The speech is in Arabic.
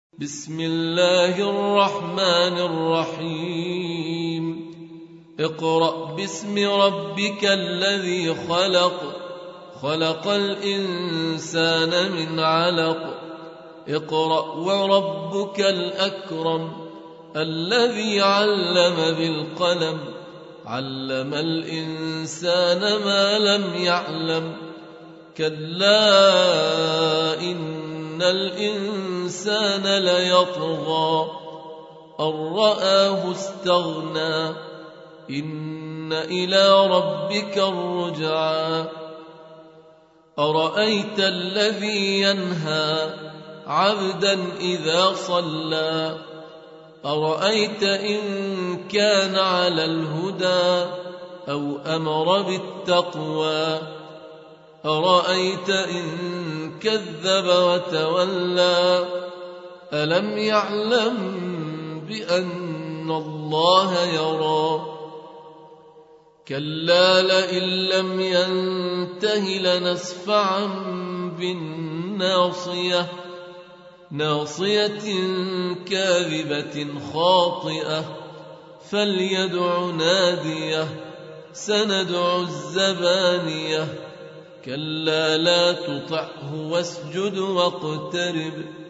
بسم الله الرحمن الرحيم اقرأ باسم ربك الذي خلق خلق الإنسان من علق اقرأ وربك الأكرم الذي علم بالقلم علم الإنسان ما لم يعلم كلا إن الإنسان ليطغى أن رآه استغنى إن إلى ربك الرجعى أرأيت الذي ينهى عبدا إذا صلى أرأيت إن كان على الهدى أو أمر بالتقوى أرأيت إن كذب وتولى ألم يعلم بأن الله يرى كلا لئن لم ينته لنسفعا بالناصية ناصية كاذبة خاطئة فليدع ناديه سندع الزبانية كلا لا تطعه واسجد واقترب